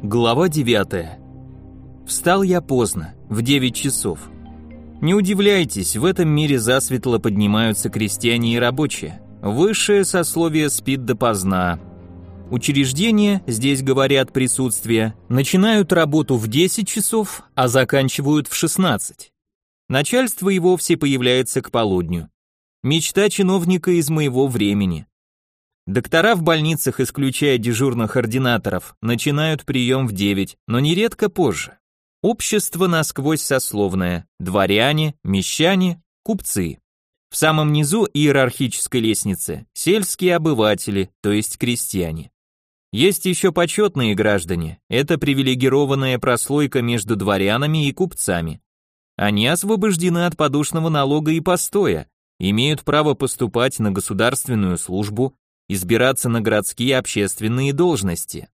Глава 9. Встал я поздно, в 9 часов. Не удивляйтесь, в этом мире засветло поднимаются крестьяне и рабочие. Высшее сословие спит допоздна. Учреждения, здесь говорят присутствие, начинают работу в 10 часов, а заканчивают в 16. Начальство и вовсе появляется к полудню. Мечта чиновника из моего времени. Доктора в больницах, исключая дежурных ординаторов, начинают прием в 9, но нередко позже. Общество насквозь сословное: дворяне, мещане, купцы. В самом низу иерархической лестницы сельские обыватели, то есть крестьяне. Есть еще почетные граждане, это привилегированная прослойка между дворянами и купцами. Они освобождены от подушного налога и постоя, имеют право поступать на государственную службу, избираться на городские общественные должности.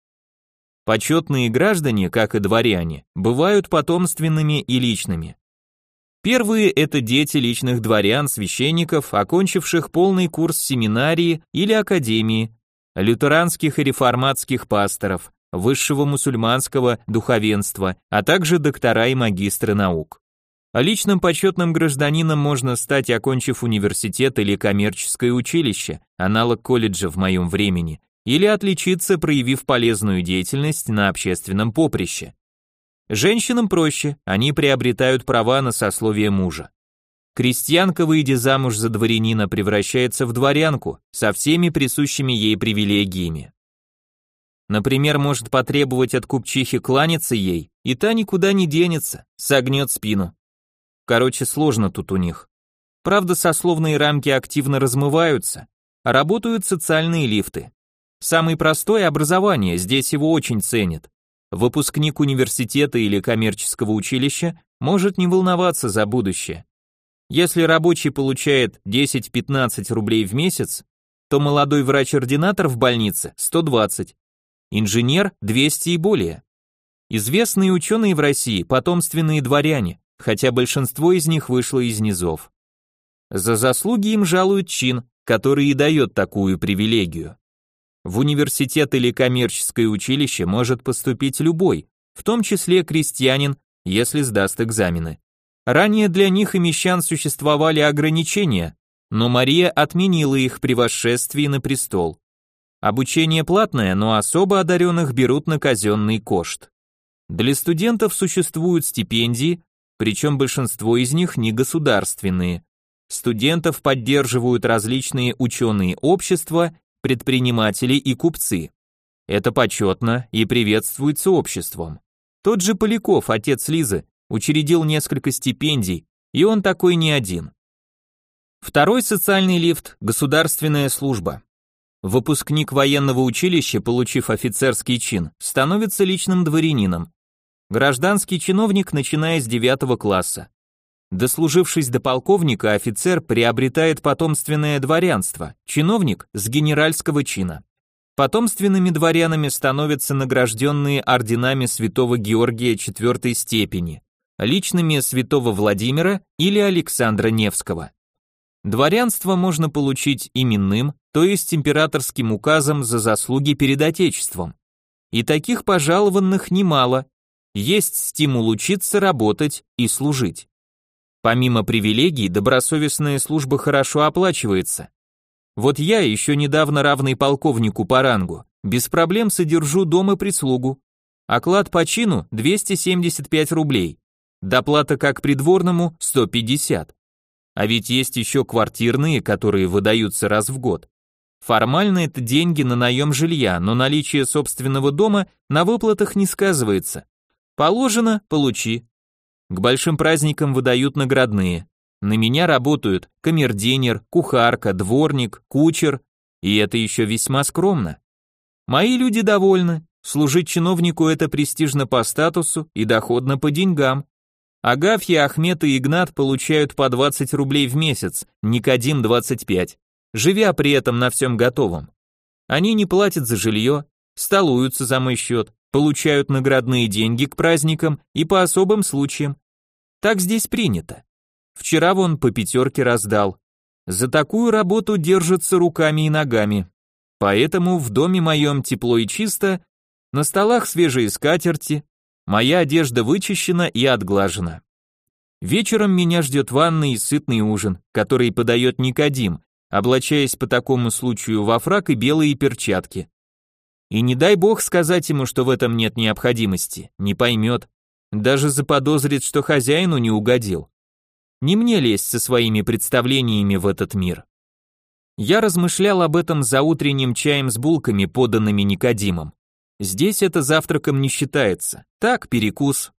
Почетные граждане, как и дворяне, бывают потомственными и личными. Первые – это дети личных дворян, священников, окончивших полный курс семинарии или академии, лютеранских и реформатских пасторов, высшего мусульманского духовенства, а также доктора и магистры наук. А личным почетным гражданином можно стать, окончив университет или коммерческое училище, аналог колледжа в моем времени, или отличиться, проявив полезную деятельность на общественном поприще. Женщинам проще, они приобретают права на сословие мужа. Крестьянка, выйдя замуж за дворянина, превращается в дворянку со всеми присущими ей привилегиями. Например, может потребовать от купчихи кланяться ей, и та никуда не денется, согнет спину. Короче, сложно тут у них. Правда, сословные рамки активно размываются, а работают социальные лифты. Самый простой — образование, здесь его очень ценят. Выпускник университета или коммерческого училища может не волноваться за будущее. Если рабочий получает 10-15 рублей в месяц, то молодой врач-ординатор в больнице — 120, инженер — 200 и более. Известные ученые в России — потомственные дворяне, хотя большинство из них вышло из низов. За заслуги им жалуют чин, который и дает такую привилегию. В университет или коммерческое училище может поступить любой, в том числе крестьянин, если сдаст экзамены. Ранее для них и мещан существовали ограничения, но Мария отменила их при восшествии на престол. Обучение платное, но особо одаренных берут на казенный кошт. Для студентов существуют стипендии, причем большинство из них не государственные. Студентов поддерживают различные ученые общества, предприниматели и купцы. Это почетно и приветствуется обществом. Тот же Поляков, отец Лизы, учредил несколько стипендий, и он такой не один. Второй социальный лифт – государственная служба. Выпускник военного училища, получив офицерский чин, становится личным дворянином. Гражданский чиновник, начиная с 9 класса. Дослужившись до полковника, офицер приобретает потомственное дворянство, чиновник с генеральского чина. Потомственными дворянами становятся награжденные орденами святого Георгия IV степени, личными святого Владимира или Александра Невского. Дворянство можно получить именным, то есть императорским указом за заслуги перед Отечеством. И таких пожалованных немало. Есть стимул учиться, работать и служить. Помимо привилегий, добросовестная служба хорошо оплачивается. Вот я, еще недавно равный полковнику по рангу, без проблем содержу дом и прислугу. Оклад по чину 275 рублей. Доплата как придворному 150. А ведь есть еще квартирные, которые выдаются раз в год. Формально это деньги на наем жилья, но наличие собственного дома на выплатах не сказывается. Положено – получи. К большим праздникам выдают наградные. На меня работают камердинер, кухарка, дворник, кучер, и это еще весьма скромно. Мои люди довольны, служить чиновнику это престижно по статусу и доходно по деньгам. Агафья, Ахмед и Игнат получают по 20 рублей в месяц, Никодим 25, живя при этом на всем готовом. Они не платят за жилье, столуются за мой счет, получают наградные деньги к праздникам и по особым случаям. Так здесь принято. Вчера вон по 5 раздал. За такую работу держатся руками и ногами. Поэтому в доме моем тепло и чисто, На столах свежие скатерти, моя одежда вычищена и отглажена. Вечером меня ждет ванна и сытный ужин, который подает Никодим, облачаясь по такому случаю во фрак и белые перчатки. И не дай бог сказать ему, что в этом нет необходимости, не поймет, даже заподозрит, что хозяину не угодил. Не мне лезть со своими представлениями в этот мир. Я размышлял об этом за утренним чаем с булками, поданными Никодимом. Здесь это завтраком не считается, так, перекус.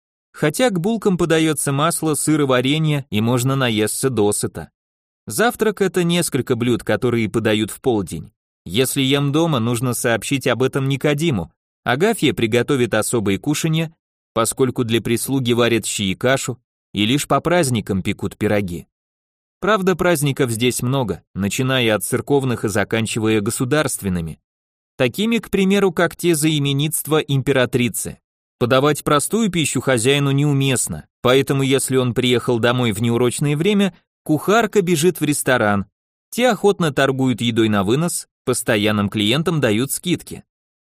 Хотя к булкам подается масло, сыр и варенье, и можно наесться досыта. Завтрак – это несколько блюд, которые подают в полдень. Если ем дома, нужно сообщить об этом Никодиму. Агафья приготовит особые кушанья, поскольку для прислуги варят щи и кашу, и лишь по праздникам пекут пироги. Правда, праздников здесь много, начиная от церковных и заканчивая государственными. Такими, к примеру, как те за именинство императрицы. Подавать простую пищу хозяину неуместно, поэтому если он приехал домой в неурочное время, кухарка бежит в ресторан. Те охотно торгуют едой на вынос, постоянным клиентам дают скидки.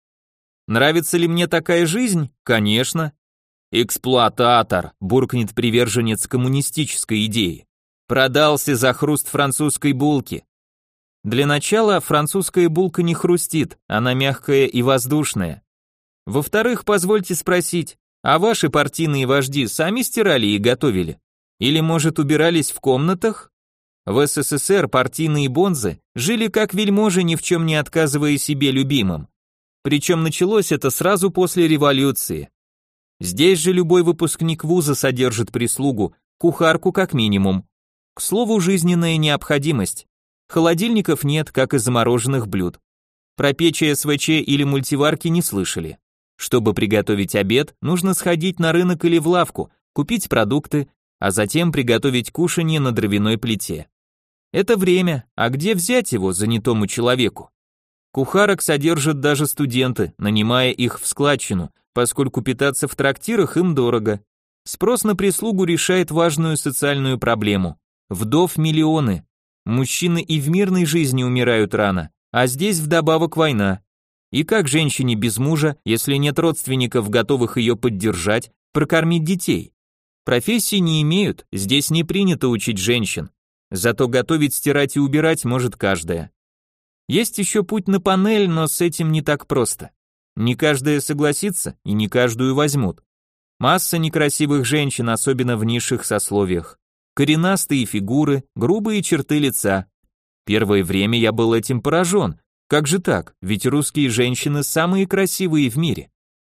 Нравится ли мне такая жизнь? Конечно. Эксплуататор, буркнет приверженец коммунистической идеи. Продался за хруст французской булки. Для начала, французская булка не хрустит, она мягкая и воздушная. Во-вторых, позвольте спросить, а ваши партийные вожди сами стирали и готовили? Или, может, убирались в комнатах? В СССР партийные бонзы жили как вельможи, ни в чем не отказывая себе любимым. Причем началось это сразу после революции. Здесь же любой выпускник вуза содержит прислугу, кухарку как минимум. К слову, жизненная необходимость. Холодильников нет, как и замороженных блюд. Про печи СВЧ или мультиварки не слышали. Чтобы приготовить обед, нужно сходить на рынок или в лавку, купить продукты, а затем приготовить кушанье на дровяной плите. Это время, а где взять его занятому человеку? Кухарок содержат даже студенты, нанимая их в складчину, поскольку питаться в трактирах им дорого. Спрос на прислугу решает важную социальную проблему. Вдов миллионы. Мужчины и в мирной жизни умирают рано, а здесь вдобавок война. И как женщине без мужа, если нет родственников, готовых ее поддержать, прокормить детей? Профессии не имеют, здесь не принято учить женщин. Зато готовить, стирать и убирать может каждая. Есть еще путь на панель, но с этим не так просто. Не каждая согласится и не каждую возьмут. Масса некрасивых женщин, особенно в низших сословиях. Коренастые фигуры, грубые черты лица. Первое время я был этим поражен. Как же так? Ведь русские женщины самые красивые в мире.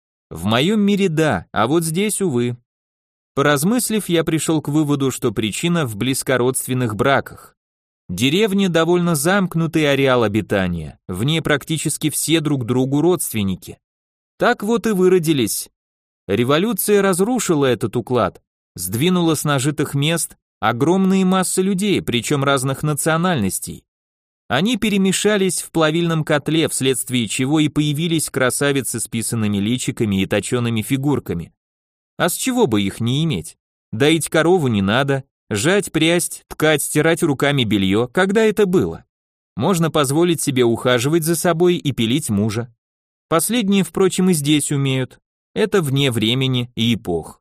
В моем мире да, а вот здесь, увы. Поразмыслив, я пришел к выводу, что причина в близкородственных браках. Деревня довольно замкнутый ареал обитания, в ней практически все друг другу родственники. Так вот и выродились. Революция разрушила этот уклад, сдвинула с нажитых мест огромные массы людей, причем разных национальностей. Они перемешались в плавильном котле, вследствие чего и появились красавицы с писанными личиками и точеными фигурками. А с чего бы их не иметь? Доить корову не надо, жать, прясть, ткать, стирать руками белье, когда это было? Можно позволить себе ухаживать за собой и пилить мужа. Последние, впрочем, и здесь умеют. Это вне времени и эпох.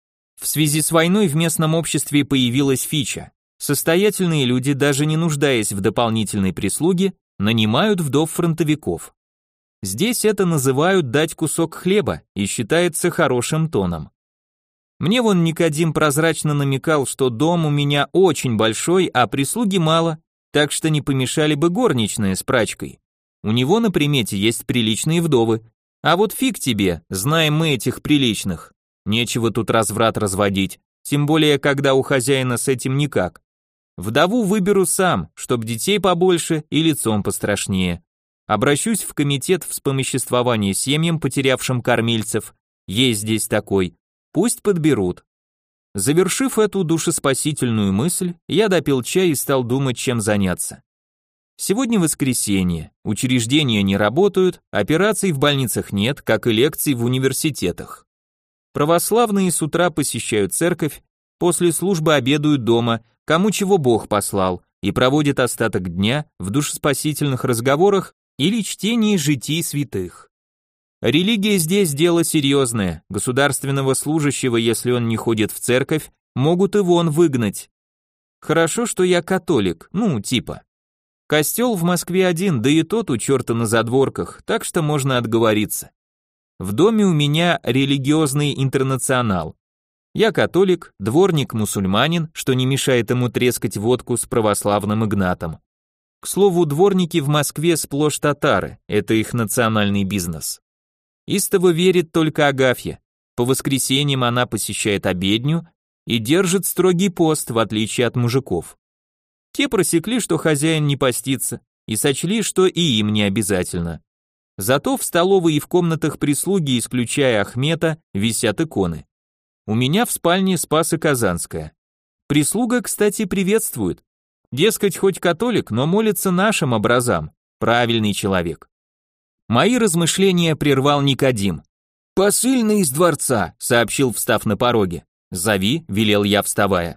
В связи с войной в местном обществе появилась фича. Состоятельные люди, даже не нуждаясь в дополнительной прислуге, нанимают вдов-фронтовиков. Здесь это называют дать кусок хлеба и считается хорошим тоном. Мне вон Никодим прозрачно намекал, что дом у меня очень большой, а прислуги мало, так что не помешали бы горничная с прачкой. У него на примете есть приличные вдовы. А вот фиг тебе, знаем мы этих приличных. Нечего тут разврат разводить, тем более, когда у хозяина с этим никак. Вдову выберу сам, чтоб детей побольше и лицом пострашнее. Обращусь в комитет вспомоществования семьям, потерявшим кормильцев. Есть здесь такой. Пусть подберут. Завершив эту душеспасительную мысль, я допил чай и стал думать, чем заняться. Сегодня воскресенье, учреждения не работают, операций в больницах нет, как и лекций в университетах. Православные с утра посещают церковь, после службы обедают дома, кому чего Бог послал, и проводят остаток дня в душеспасительных разговорах или чтении житий святых. Религия здесь дело серьезное. Государственного служащего, если он не ходит в церковь, могут и вон выгнать. Хорошо, что я католик, ну, типа. Костел в Москве один, да и тот у черта на задворках, так что можно отговориться. В доме у меня религиозный интернационал. Я католик, дворник-мусульманин, что не мешает ему трескать водку с православным Игнатом. К слову, дворники в Москве сплошь татары, это их национальный бизнес. Истово верит только Агафья. По воскресеньям она посещает обедню и держит строгий пост, в отличие от мужиков. Те просекли, что хозяин не постится, и сочли, что и им не обязательно. Зато в столовой и в комнатах прислуги, исключая Ахмета, висят иконы. У меня в спальне Спасо-Казанская. Прислуга, кстати, приветствует. Дескать, хоть католик, но молится нашим образам. Правильный человек. Мои размышления прервал Никодим. «Посыльный из дворца», — сообщил, встав на пороге. «Зови», — велел я, вставая.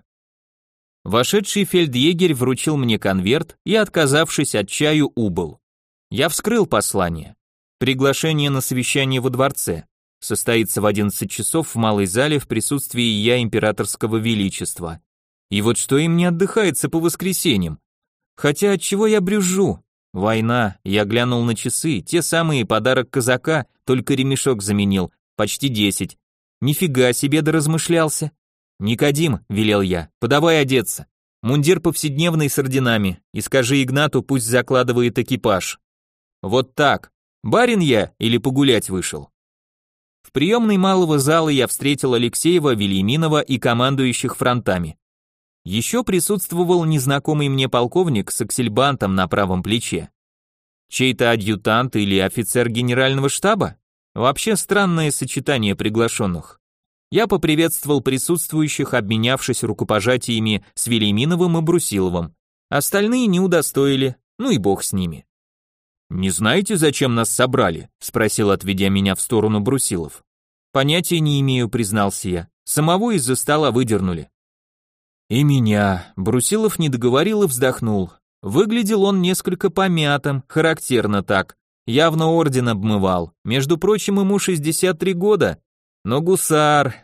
Вошедший фельдъегерь вручил мне конверт и, отказавшись от чаю, убыл. Я вскрыл послание. Приглашение на совещание во дворце. Состоится в 11 часов в малой зале в присутствии я императорского величества. И вот что им не отдыхается по воскресеньям. Хотя от чего я брюзжу? Война, я глянул на часы, те самые, подарок казака, только ремешок заменил, почти 10. Нифига себе доразмышлялся. «Никодим», — велел я, — «подавай одеться. Мундир повседневный с орденами, и скажи Игнату, пусть закладывает экипаж». Вот так. Барин я или погулять вышел? В приемной малого зала я встретил Алексеева, Вельяминова и командующих фронтами. Еще присутствовал незнакомый мне полковник с аксельбантом на правом плече. Чей-то адъютант или офицер генерального штаба? Вообще странное сочетание приглашенных. Я поприветствовал присутствующих, обменявшись рукопожатиями с Вельяминовым и Брусиловым. Остальные не удостоили, ну и бог с ними. «Не знаете, зачем нас собрали?» — спросил, отведя меня в сторону Брусилов. «Понятия не имею», — признался я. «Самого из-за стола выдернули». «И меня», — Брусилов не договорил и вздохнул. Выглядел он несколько помятым, характерно так. Явно орден обмывал. Между прочим, ему 63 года. Но гусар.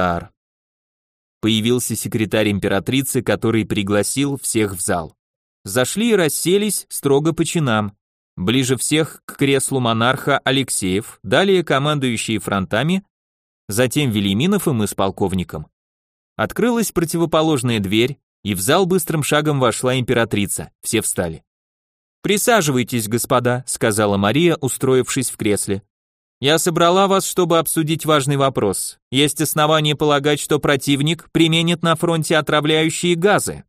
Появился секретарь императрицы, который пригласил всех в зал. Зашли и расселись строго по чинам. Ближе всех к креслу монарха Алексеев, далее командующие фронтами, затем Вельяминов и мы с полковником. Открылась противоположная дверь, и в зал быстрым шагом вошла императрица. Все встали. «Присаживайтесь, господа», — сказала Мария, устроившись в кресле. «Я собрала вас, чтобы обсудить важный вопрос. Есть основания полагать, что противник применит на фронте отравляющие газы».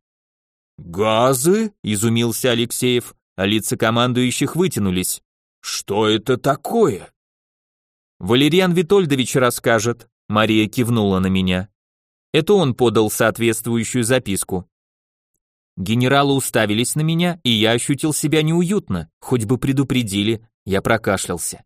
«Газы?» — изумился Алексеев, а лица командующих вытянулись. «Что это такое?» «Валериан Витольдович расскажет», — Мария кивнула на меня. Это он подал соответствующую записку. Генералы уставились на меня, и я ощутил себя неуютно, хоть бы предупредили, я прокашлялся.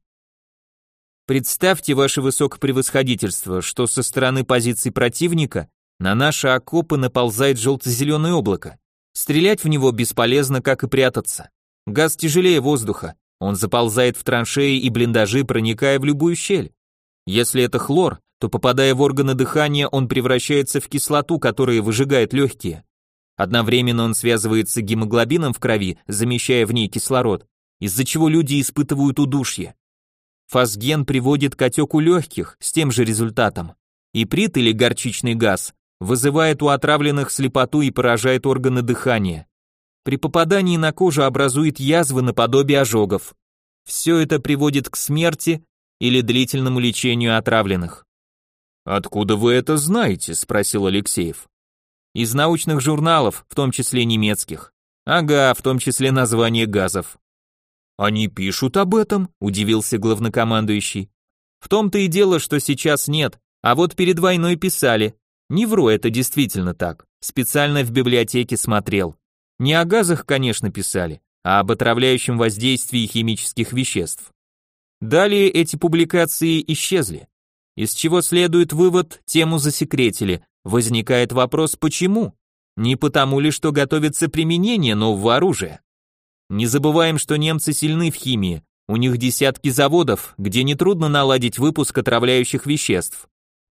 Представьте, ваше высокопревосходительство, что со стороны позиций противника на наши окопы наползает желто-зеленое облако. Стрелять в него бесполезно, как и прятаться. Газ тяжелее воздуха, он заползает в траншеи и блиндажи, проникая в любую щель. Если это хлор, то, попадая в органы дыхания, он превращается в кислоту, которая выжигает легкие. Одновременно он связывается с гемоглобином в крови, замещая в ней кислород, из-за чего люди испытывают удушье. Фосген приводит к отеку легких с тем же результатом. Иприт или горчичный газ вызывает у отравленных слепоту и поражает органы дыхания. При попадании на кожу образует язвы наподобие ожогов. Все это приводит к смерти или длительному лечению отравленных. «Откуда вы это знаете?» — спросил Алексеев. Из научных журналов, в том числе немецких. Ага, в том числе название газов. «Они пишут об этом?» — удивился главнокомандующий. В том-то и дело, что сейчас нет, а вот перед войной писали. Не вру, это действительно так. Специально в библиотеке смотрел. Не о газах, конечно, писали, а об отравляющем воздействии химических веществ. Далее эти публикации исчезли. Из чего следует вывод, тему засекретили. Возникает вопрос, почему? Не потому ли, что готовится применение нового оружия? Не забываем, что немцы сильны в химии, У них десятки заводов, где нетрудно наладить выпуск отравляющих веществ.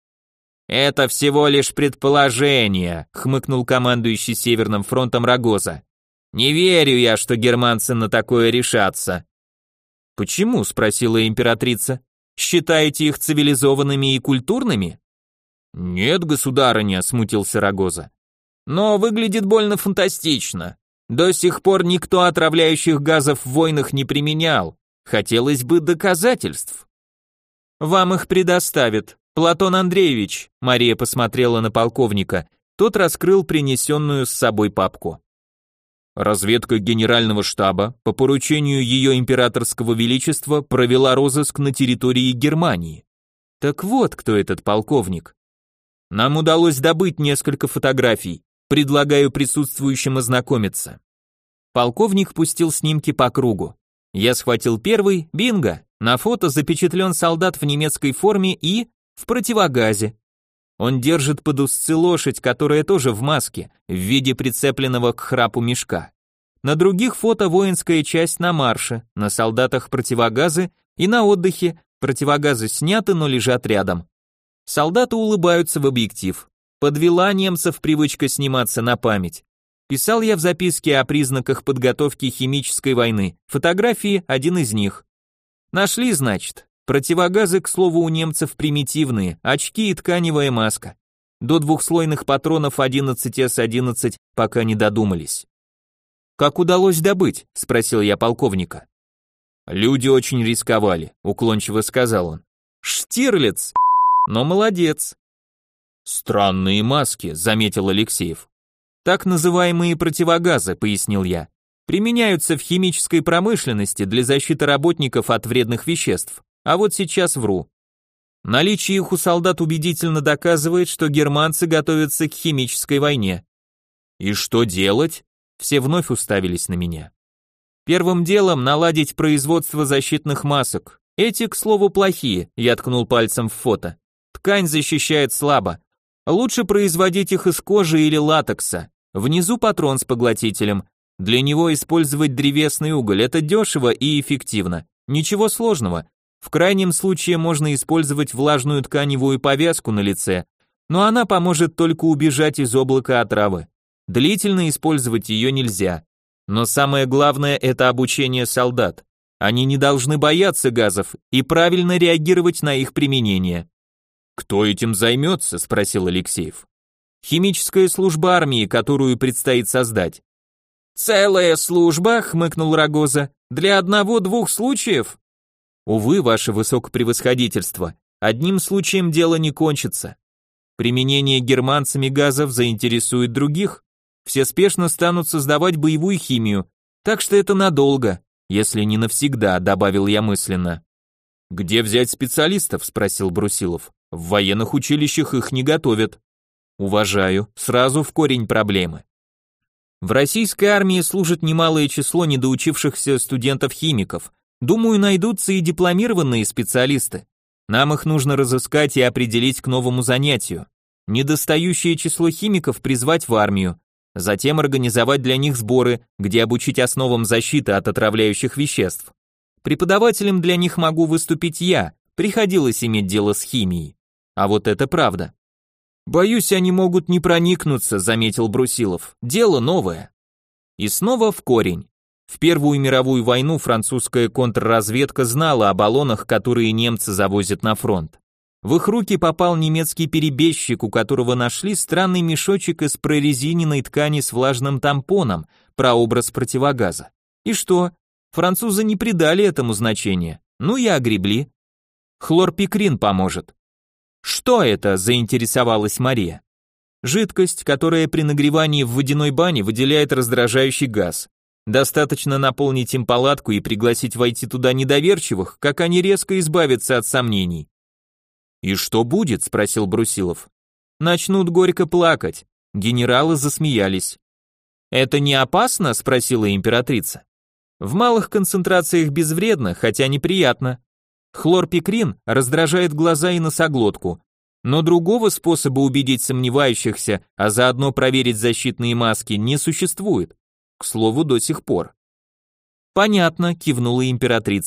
«Это всего лишь предположение», — хмыкнул командующий Северным фронтом Рогоза. «Не верю я, что германцы на такое решатся». «Почему?» — спросила императрица. «Считаете их цивилизованными и культурными?» «Нет, государыня», — смутился Рогоза. «Но выглядит больно фантастично. До сих пор никто отравляющих газов в войнах не применял. Хотелось бы доказательств». «Вам их предоставят. Платон Андреевич», — Мария посмотрела на полковника. Тот раскрыл принесенную с собой папку. Разведка генерального штаба по поручению ее императорского величества провела розыск на территории Германии. Так вот, кто этот полковник. Нам удалось добыть несколько фотографий. Предлагаю присутствующим ознакомиться. Полковник пустил снимки по кругу. Я схватил первый, бинго. На фото запечатлен солдат в немецкой форме и в противогазе. Он держит под узцы лошадь, которая тоже в маске, в виде прицепленного к храпу мешка. На других фото воинская часть на марше, на солдатах противогазы и на отдыхе, противогазы сняты, но лежат рядом. Солдаты улыбаются в объектив. Подвела немцев привычка сниматься на память. Писал я в записке о признаках подготовки химической войны, фотографии один из них. Нашли, значит. Противогазы, к слову, у немцев примитивные, очки и тканевая маска. До двухслойных патронов 11С-11 пока не додумались. «Как удалось добыть?» – спросил я полковника. «Люди очень рисковали», – уклончиво сказал он. «Штирлиц! Но молодец!» «Странные маски», – заметил Алексеев. «Так называемые противогазы», – пояснил я. «Применяются в химической промышленности для защиты работников от вредных веществ. А вот сейчас вру. Наличие их у солдат убедительно доказывает, что германцы готовятся к химической войне. И что делать? Все вновь уставились на меня. Первым делом наладить производство защитных масок. Эти, к слову, плохие, я ткнул пальцем в фото. Ткань защищает слабо. Лучше производить их из кожи или латекса. Внизу патрон с поглотителем. Для него использовать древесный уголь, это дешево и эффективно. Ничего сложного. В крайнем случае можно использовать влажную тканевую повязку на лице, но она поможет только убежать из облака отравы. Длительно использовать ее нельзя. Но самое главное – это обучение солдат. Они не должны бояться газов и правильно реагировать на их применение. «Кто этим займется?» – спросил Алексеев. «Химическая служба армии, которую предстоит создать». «Целая служба?» – хмыкнул Рогоза. «Для одного-двух случаев?» Увы, ваше высокопревосходительство, одним случаем дело не кончится. Применение германцами газов заинтересует других, все спешно станут создавать боевую химию, так что это надолго, если не навсегда, добавил я мысленно. Где взять специалистов, спросил Брусилов. В военных училищах их не готовят. Уважаю, сразу в корень проблемы. В российской армии служит немалое число недоучившихся студентов-химиков. Думаю, найдутся и дипломированные специалисты. Нам их нужно разыскать и определить к новому занятию. Недостающее число химиков призвать в армию, затем организовать для них сборы, где обучить основам защиты от отравляющих веществ. Преподавателем для них могу выступить я, приходилось иметь дело с химией. А вот это правда. Боюсь, они могут не проникнуться, заметил Брусилов. Дело новое. И снова в корень. В Первую мировую войну французская контрразведка знала о баллонах, которые немцы завозят на фронт. В их руки попал немецкий перебежчик, у которого нашли странный мешочек из прорезиненной ткани с влажным тампоном, прообраз противогаза. И что? Французы не придали этому значения. Ну и огребли. Хлорпикрин поможет. Что это? Заинтересовалась Мария. Жидкость, которая при нагревании в водяной бане выделяет раздражающий газ. Достаточно наполнить им палатку и пригласить войти туда недоверчивых, как они резко избавятся от сомнений. «И что будет?» – спросил Брусилов. «Начнут горько плакать». Генералы засмеялись. «Это не опасно?» – спросила императрица. «В малых концентрациях безвредно, хотя неприятно. Хлорпикрин раздражает глаза и носоглотку, но другого способа убедить сомневающихся, а заодно проверить защитные маски, не существует. К слову, до сих пор». «Понятно», – кивнула императрица.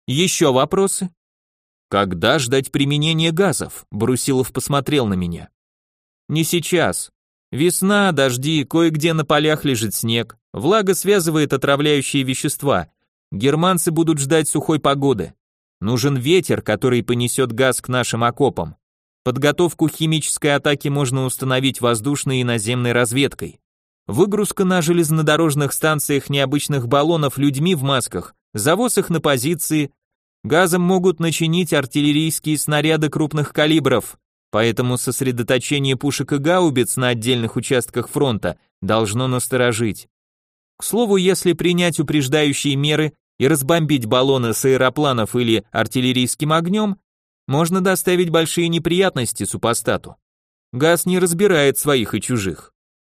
Еще вопросы? Когда ждать применения газов? Брусилов посмотрел на меня. Не сейчас. Весна, дожди, кое-где на полях лежит снег. Влага связывает отравляющие вещества. Германцы будут ждать сухой погоды. Нужен ветер, который понесет газ к нашим окопам. Подготовку химической атаки можно установить воздушной и наземной разведкой. Выгрузка на железнодорожных станциях необычных баллонов людьми в масках, завоз их на позиции. Газом могут начинить артиллерийские снаряды крупных калибров, поэтому сосредоточение пушек и гаубиц на отдельных участках фронта должно насторожить. К слову, если принять упреждающие меры и разбомбить баллоны с аэропланов или артиллерийским огнем, можно доставить большие неприятности супостату. Газ не разбирает своих и чужих.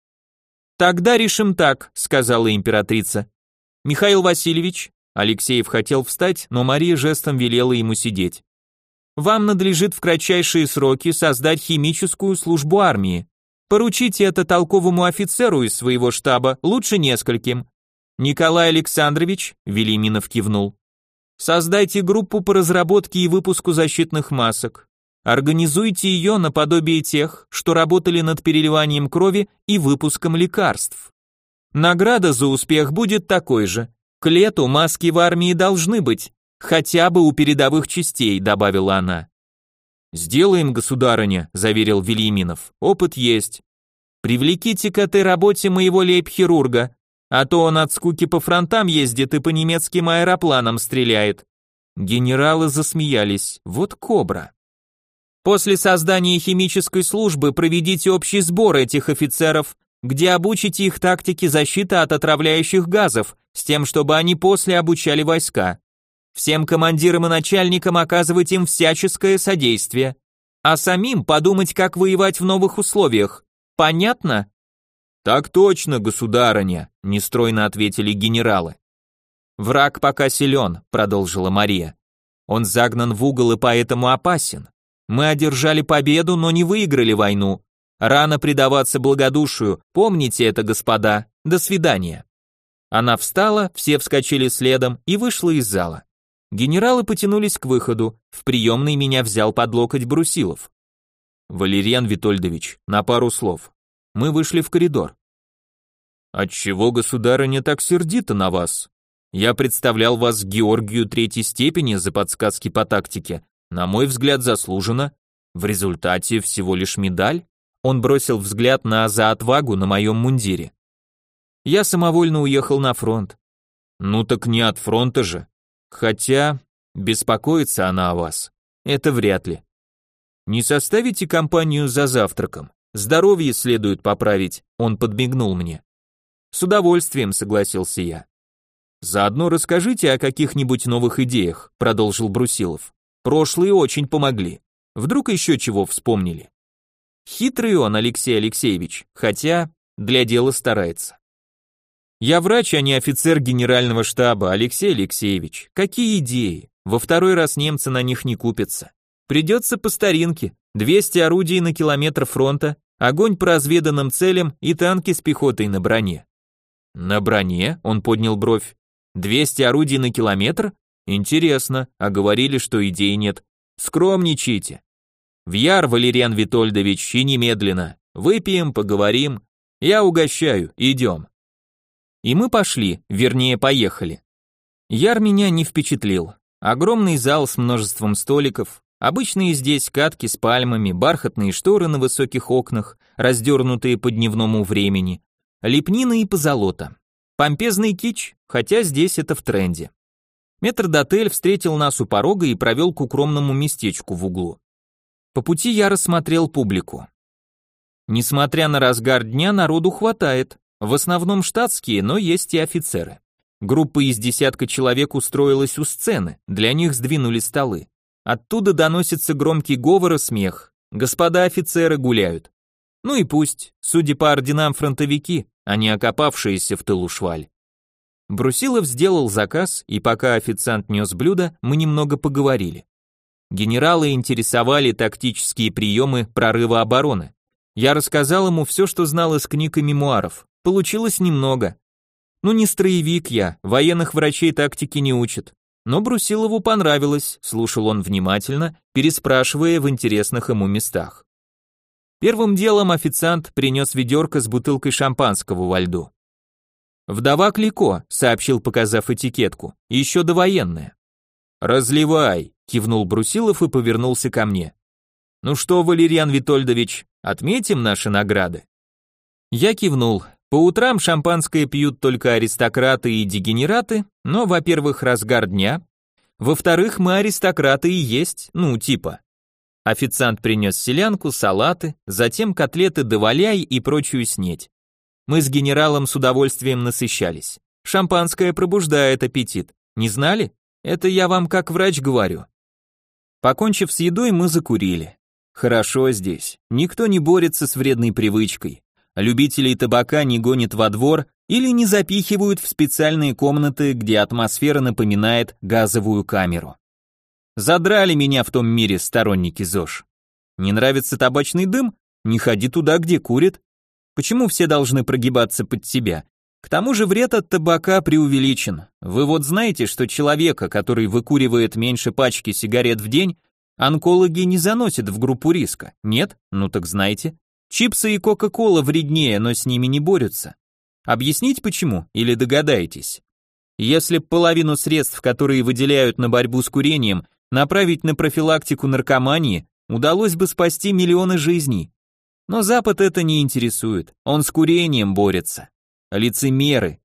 «Тогда решим так», — сказала императрица. «Михаил Васильевич». Алексеев хотел встать, но Мария жестом велела ему сидеть. «Вам надлежит в кратчайшие сроки создать химическую службу армии. Поручите это толковому офицеру из своего штаба, лучше нескольким. Николай Александрович», — Велиминов кивнул, «создайте группу по разработке и выпуску защитных масок. Организуйте ее наподобие тех, что работали над переливанием крови и выпуском лекарств. Награда за успех будет такой же. К лету маски в армии должны быть, хотя бы у передовых частей», — добавила она. «Сделаем, государыня», — заверил Велиминов. «Опыт есть». «Привлеките к этой работе моего лейб-хирурга, а то он от скуки по фронтам ездит и по немецким аэропланам стреляет». Генералы засмеялись. Вот кобра. «После создания химической службы проведите общий сбор этих офицеров, где обучите их тактике защиты от отравляющих газов, с тем, чтобы они после обучали войска. Всем командирам и начальникам оказывать им всяческое содействие, а самим подумать, как воевать в новых условиях. Понятно?» «Так точно, государыня», — нестройно ответили генералы. «Враг пока силен», — продолжила Мария. «Он загнан в угол и поэтому опасен. Мы одержали победу, но не выиграли войну. Рано предаваться благодушию, помните это, господа. До свидания». Она встала, все вскочили следом и вышла из зала. Генералы потянулись к выходу, в приемной меня взял под локоть Брусилов. «Валериан Витольдович, на пару слов». Мы вышли в коридор. «Отчего, государыня, так сердита на вас? Я представлял вас Георгию третьей степени за подсказки по тактике. На мой взгляд, заслуженно. В результате всего лишь медаль». Он бросил взгляд за отвагу на моем мундире. «Я самовольно уехал на фронт». «Ну так не от фронта же. Хотя, беспокоится она о вас. Это вряд ли. Не составите компанию за завтраком? Здоровье следует поправить», он подмигнул мне. «С удовольствием», согласился я. «Заодно расскажите о каких-нибудь новых идеях», продолжил Брусилов. «Прошлые очень помогли. Вдруг еще чего вспомнили». Хитрый он, Алексей Алексеевич, хотя для дела старается. «Я врач, а не офицер генерального штаба, Алексей Алексеевич. Какие идеи? Во второй раз немцы на них не купятся. Придется по старинке. 200 орудий на километр фронта, огонь по разведанным целям и танки с пехотой на броне». «На броне?» — он поднял бровь. «200 орудий на километр? Интересно, а говорили, что идей нет. Скромничайте. В яр, Валериан Витольдович, и немедленно. Выпьем, поговорим. Я угощаю, идем». И мы пошли, вернее поехали. Яр меня не впечатлил. Огромный зал с множеством столиков, обычные здесь катки с пальмами, бархатные шторы на высоких окнах, раздернутые по дневному времени, лепнина и позолота. Помпезный кич, хотя здесь это в тренде. Метрдотель встретил нас у порога и провел к укромному местечку в углу. По пути я рассмотрел публику. Несмотря на разгар дня, народу хватает. В основном штатские, но есть и офицеры. Группа из десятка человек устроилась у сцены, для них сдвинули столы. Оттуда доносится громкий говор и смех. Господа офицеры гуляют. Ну и пусть, судя по орденам, фронтовики, а не окопавшиеся в тылу шваль. Брусилов сделал заказ, и пока официант нес блюдо, мы немного поговорили. Генералы интересовали тактические приемы прорыва обороны. Я рассказал ему все, что знал из книг и мемуаров. Получилось немного. Ну не строевик я, военных врачей тактики не учат. Но Брусилову понравилось, слушал он внимательно, переспрашивая в интересных ему местах. Первым делом официант принес ведерко с бутылкой шампанского во льду. «Вдова Клико», — сообщил, показав этикетку, — «еще довоенная». «Разливай», — кивнул Брусилов и повернулся ко мне. «Ну что, Валерьян Витольдович, отметим наши награды?» Я кивнул. По утрам шампанское пьют только аристократы и дегенераты, но, во-первых, разгар дня, во-вторых, мы аристократы и есть, ну, типа. Официант принес селянку, салаты, затем котлеты де валяй и прочую снеть. Мы с генералом с удовольствием насыщались. Шампанское пробуждает аппетит. Не знали? Это я вам как врач говорю. Покончив с едой, мы закурили. Хорошо здесь. Никто не борется с вредной привычкой. Любителей табака не гонят во двор или не запихивают в специальные комнаты, где атмосфера напоминает газовую камеру. Задрали меня в том мире сторонники ЗОЖ. Не нравится табачный дым? Не ходи туда, где курят. Почему все должны прогибаться под себя? К тому же вред от табака преувеличен. Вы вот знаете, что человека, который выкуривает меньше пачки сигарет в день, онкологи не заносят в группу риска? Нет? Ну так знайте. Чипсы и кока-кола вреднее, но с ними не борются. Объяснить почему? Или догадаетесь? Если б половину средств, которые выделяют на борьбу с курением, направить на профилактику наркомании, удалось бы спасти миллионы жизней. Но Запад это не интересует, он с курением борется. Лицемеры.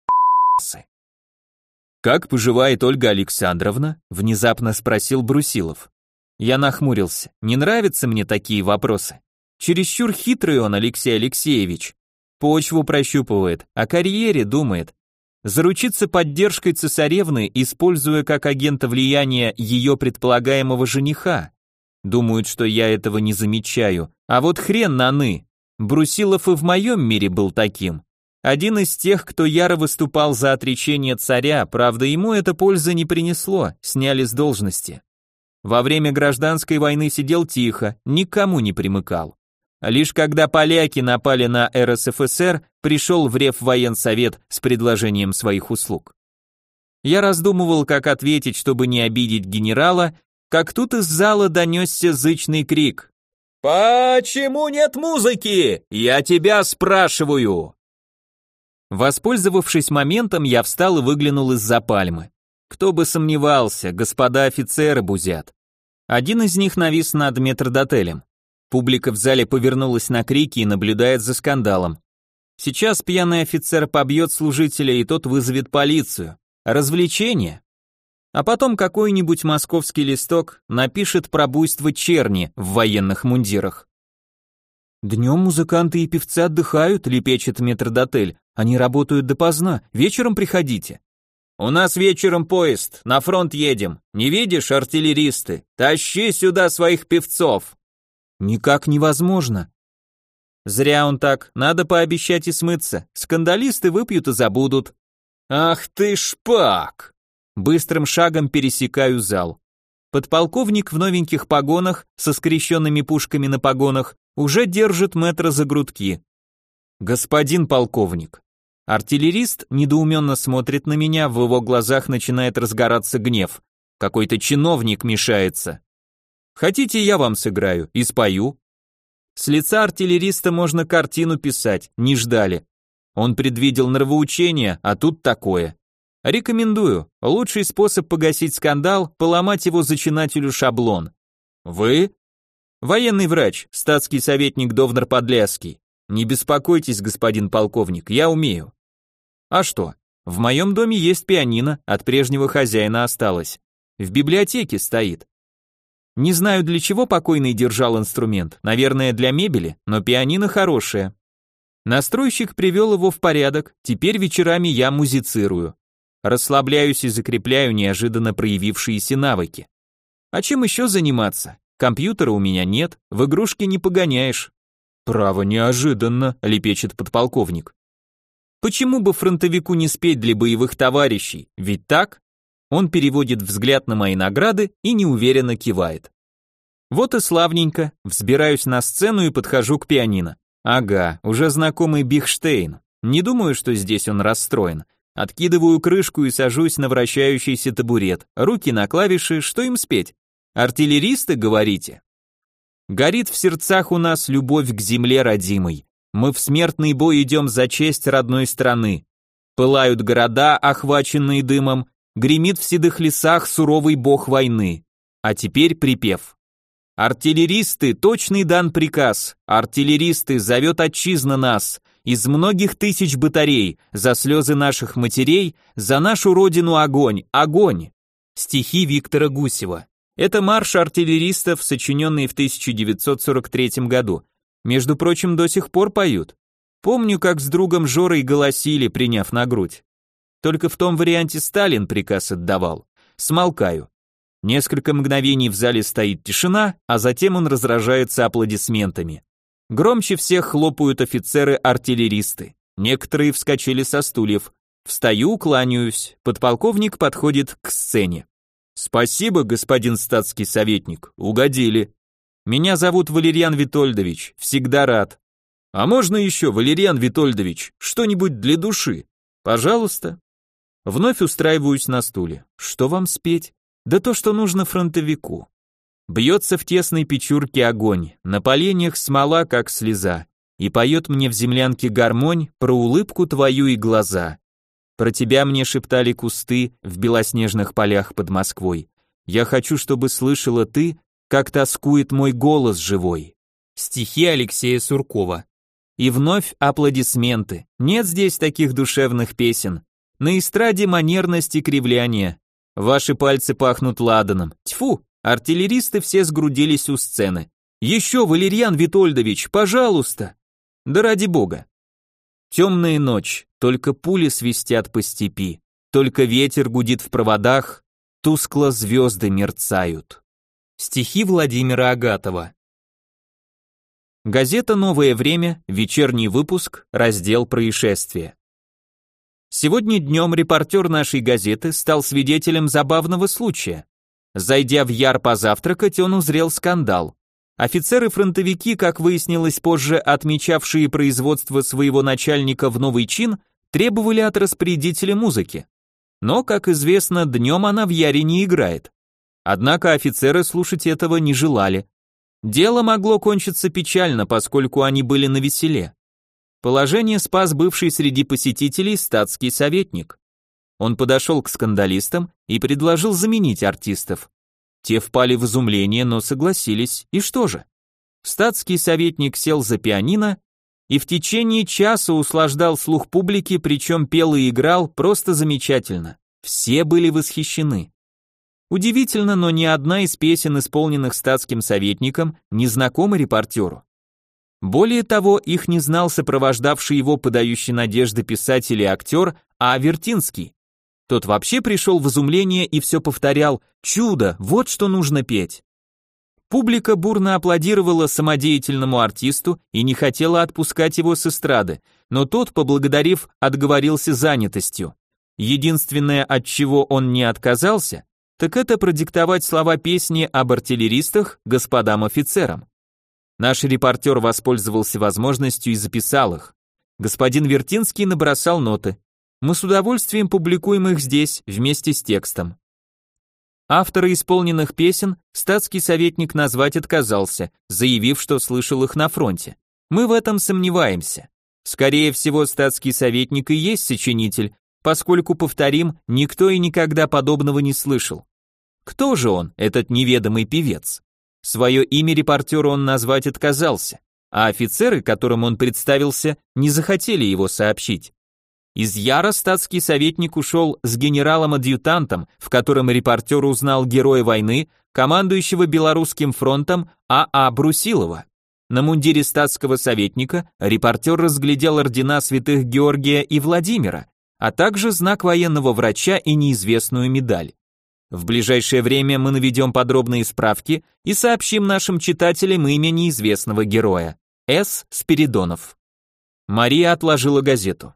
«Как поживает Ольга Александровна?» — внезапно спросил Брусилов. Я нахмурился, не нравятся мне такие вопросы. Чересчур хитрый он, Алексей Алексеевич. Почву прощупывает, о карьере думает. Заручиться поддержкой цесаревны, используя как агента влияния ее предполагаемого жениха. Думают, что я этого не замечаю. А вот хрен наны. Брусилов и в моем мире был таким. Один из тех, кто яро выступал за отречение царя, правда, ему это пользы не принесло, сняли с должности. Во время гражданской войны сидел тихо, никому не примыкал. Лишь когда поляки напали на РСФСР, пришел в Реввоенсовет с предложением своих услуг. Я раздумывал, как ответить, чтобы не обидеть генерала, как тут из зала донесся зычный крик. «Почему нет музыки? Я тебя спрашиваю!» Воспользовавшись моментом, я встал и выглянул из-за пальмы. Кто бы сомневался, господа офицеры бузят. Один из них навис над метрдотелем. Публика в зале повернулась на крики и наблюдает за скандалом. Сейчас пьяный офицер побьет служителя, и тот вызовет полицию. Развлечение. А потом какой-нибудь московский листок напишет про буйство черни в военных мундирах. «Днем музыканты и певцы отдыхают», — лепечет метрдотель. «Они работают допоздна, вечером приходите». «У нас вечером поезд, на фронт едем. Не видишь, артиллеристы? Тащи сюда своих певцов». «Никак невозможно». «Зря он так, надо пообещать и смыться. Скандалисты выпьют и забудут». «Ах ты шпак!» Быстрым шагом пересекаю зал. Подполковник в новеньких погонах, со скрещенными пушками на погонах, уже держит мэтра за грудки. «Господин полковник». Артиллерист недоуменно смотрит на меня, в его глазах начинает разгораться гнев. Какой-то чиновник мешается. «Хотите, я вам сыграю и спою?» С лица артиллериста можно картину писать, не ждали. Он предвидел нравоучение, а тут такое. Рекомендую. Лучший способ погасить скандал – поломать его зачинателю шаблон. Вы? Военный врач, статский советник Довнар Подляский. Не беспокойтесь, господин полковник, я умею. А что? В моем доме есть пианино, от прежнего хозяина осталось. В библиотеке стоит. Не знаю, для чего покойный держал инструмент, наверное, для мебели, но пианино хорошее. Настройщик привел его в порядок, теперь вечерами я музицирую. Расслабляюсь и закрепляю неожиданно проявившиеся навыки. А чем еще заниматься? Компьютера у меня нет, в игрушки не погоняешь. Право, неожиданно, лепечет подполковник. Почему бы фронтовику не спеть для боевых товарищей, ведь так? Он переводит взгляд на мои награды и неуверенно кивает. Вот и славненько, взбираюсь на сцену и подхожу к пианино. Ага, уже знакомый Бихштейн. Не думаю, что здесь он расстроен. Откидываю крышку и сажусь на вращающийся табурет. Руки на клавиши, что им спеть? Артиллеристы, говорите? Горит в сердцах у нас любовь к земле родимой. Мы в смертный бой идем за честь родной страны. Пылают города, охваченные дымом, гремит в седых лесах суровый бог войны. А теперь припев. Артиллеристы, точный дан приказ. Артиллеристы, зовет отчизна нас. Из многих тысяч батарей, за слезы наших матерей, за нашу родину огонь, огонь. Стихи Виктора Гусева. Это марш артиллеристов, сочиненный в 1943 году. Между прочим, до сих пор поют. Помню, как с другом Жорой голосили, приняв на грудь. Только в том варианте Сталин приказ отдавал. Смолкаю. Несколько мгновений в зале стоит тишина, а затем он разражается аплодисментами. Громче всех хлопают офицеры-артиллеристы. Некоторые вскочили со стульев. Встаю, кланяюсь. Подполковник подходит к сцене. Спасибо, господин статский советник, угодили. Меня зовут Валерьян Витольдович, всегда рад. А можно еще, Валерьян Витольдович, что-нибудь для души? Пожалуйста. Вновь устраиваюсь на стуле. Что вам спеть? Да то, что нужно фронтовику. Бьется в тесной печурке огонь, на поленьях смола, как слеза, и поет мне в землянке гармонь про улыбку твою и глаза. Про тебя мне шептали кусты в белоснежных полях под Москвой. Я хочу, чтобы слышала ты, как тоскует мой голос живой. Стихи Алексея Суркова. И вновь аплодисменты. Нет здесь таких душевных песен. На эстраде манерность и кривляние. Ваши пальцы пахнут ладаном. Тьфу! Артиллеристы все сгрудились у сцены. Еще, Валерьян Витольдович, пожалуйста. Да ради бога. Темная ночь, только пули свистят по степи, только ветер гудит в проводах, тускло звезды мерцают. Стихи Владимира Агатова. Газета «Новое время», вечерний выпуск, раздел «Происшествия». Сегодня днем репортер нашей газеты стал свидетелем забавного случая. Зайдя в Яр позавтракать, он узрел скандал. Офицеры-фронтовики, как выяснилось позже, отмечавшие производство своего начальника в новый чин, требовали от распорядителя музыки. Но, как известно, днем она в Яре не играет. Однако офицеры слушать этого не желали. Дело могло кончиться печально, поскольку они были навеселе. Положение спас бывший среди посетителей статский советник. Он подошел к скандалистам и предложил заменить артистов. Те впали в изумление, но согласились, и что же? Статский советник сел за пианино и в течение часа услаждал слух публики, причем пел и играл просто замечательно. Все были восхищены. Удивительно, но ни одна из песен, исполненных статским советником, не знакома репортеру. Более того, их не знал сопровождавший его подающий надежды писатель и актер А. Вертинский. Тот вообще пришел в изумление и все повторял: «Чудо, вот что нужно петь». Публика бурно аплодировала самодеятельному артисту и не хотела отпускать его с эстрады, но тот, поблагодарив, отговорился занятостью. Единственное, от чего он не отказался, так это продиктовать слова песни об артиллеристах господам офицерам. Наш репортер воспользовался возможностью и записал их. Господин Вертинский набросал ноты. Мы с удовольствием публикуем их здесь, вместе с текстом. Автора исполненных песен статский советник назвать отказался, заявив, что слышал их на фронте. Мы в этом сомневаемся. Скорее всего, статский советник и есть сочинитель, поскольку, повторим, никто и никогда подобного не слышал. Кто же он, этот неведомый певец? Свое имя репортеру он назвать отказался, а офицеры, которым он представился, не захотели его сообщить. Из Яра статский советник ушел с генералом-адъютантом, в котором репортер узнал героя войны, командующего Белорусским фронтом А.А. Брусилова. На мундире статского советника репортер разглядел ордена святых Георгия и Владимира, а также знак военного врача и неизвестную медаль. В ближайшее время мы наведем подробные справки и сообщим нашим читателям имя неизвестного героя. С. Спиридонов. Мария отложила газету.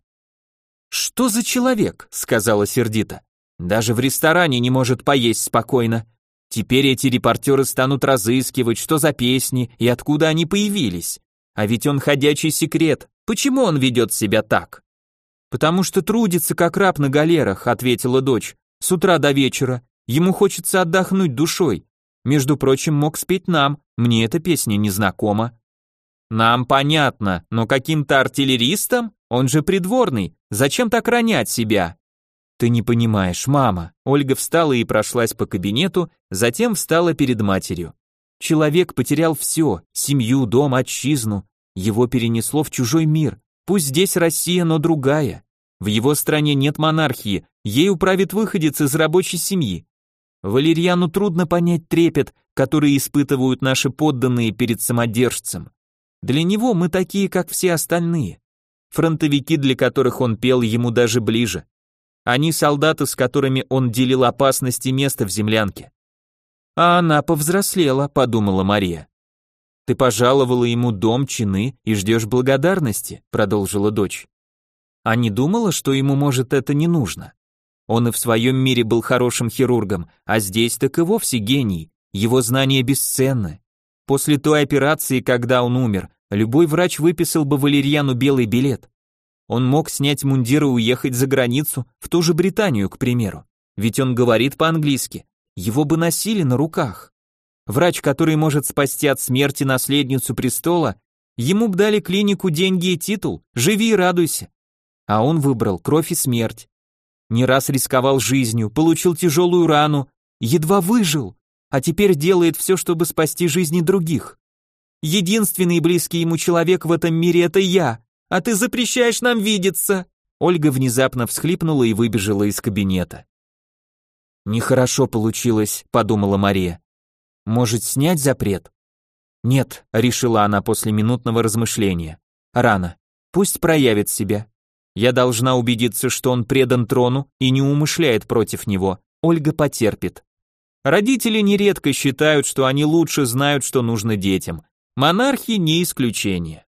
«Что за человек?» — сказала сердито. «Даже в ресторане не может поесть спокойно. Теперь эти репортеры станут разыскивать, что за песни и откуда они появились. А ведь он ходячий секрет. Почему он ведет себя так?» «Потому что трудится, как раб на галерах», — ответила дочь. «С утра до вечера. Ему хочется отдохнуть душой. Между прочим, мог спеть нам. Мне эта песня не знакома». «Нам понятно, но каким-то артиллеристом? Он же придворный. Зачем так ронять себя?» «Ты не понимаешь, мама». Ольга встала и прошлась по кабинету, затем встала перед матерью. «Человек потерял все: семью, дом, отчизну. Его перенесло в чужой мир. Пусть здесь Россия, но другая. В его стране нет монархии, ей управит выходец из рабочей семьи. Валерьяну трудно понять трепет, который испытывают наши подданные перед самодержцем. Для него мы такие, как все остальные. Фронтовики, для которых он пел, ему даже ближе. Они солдаты, с которыми он делил опасность и место в землянке». «А она повзрослела», — подумала Мария. «Ты пожаловала ему дом, чины и ждешь благодарности», — продолжила дочь. А не думала, что ему, может, это не нужно. Он и в своем мире был хорошим хирургом, а здесь так и вовсе гений, его знания бесценны. После той операции, когда он умер, любой врач выписал бы Валерьяну белый билет. Он мог снять мундир и уехать за границу, в ту же Британию, к примеру. Ведь он говорит по-английски. Его бы носили на руках. Врач, который может спасти от смерти наследницу престола, ему б дали клинику, деньги и титул, живи и радуйся. А он выбрал кровь и смерть. Не раз рисковал жизнью, получил тяжелую рану, едва выжил, а теперь делает все, чтобы спасти жизни других. Единственный близкий ему человек в этом мире — это я, а ты запрещаешь нам видеться. Ольга внезапно всхлипнула и выбежала из кабинета. «Нехорошо получилось», — подумала Мария. «Может, снять запрет?» «Нет», — решила она после минутного размышления. «Рано. Пусть проявит себя. Я должна убедиться, что он предан трону и не умышляет против него. Ольга потерпит. Родители нередко считают, что они лучше знают, что нужно детям. Монархи не исключение».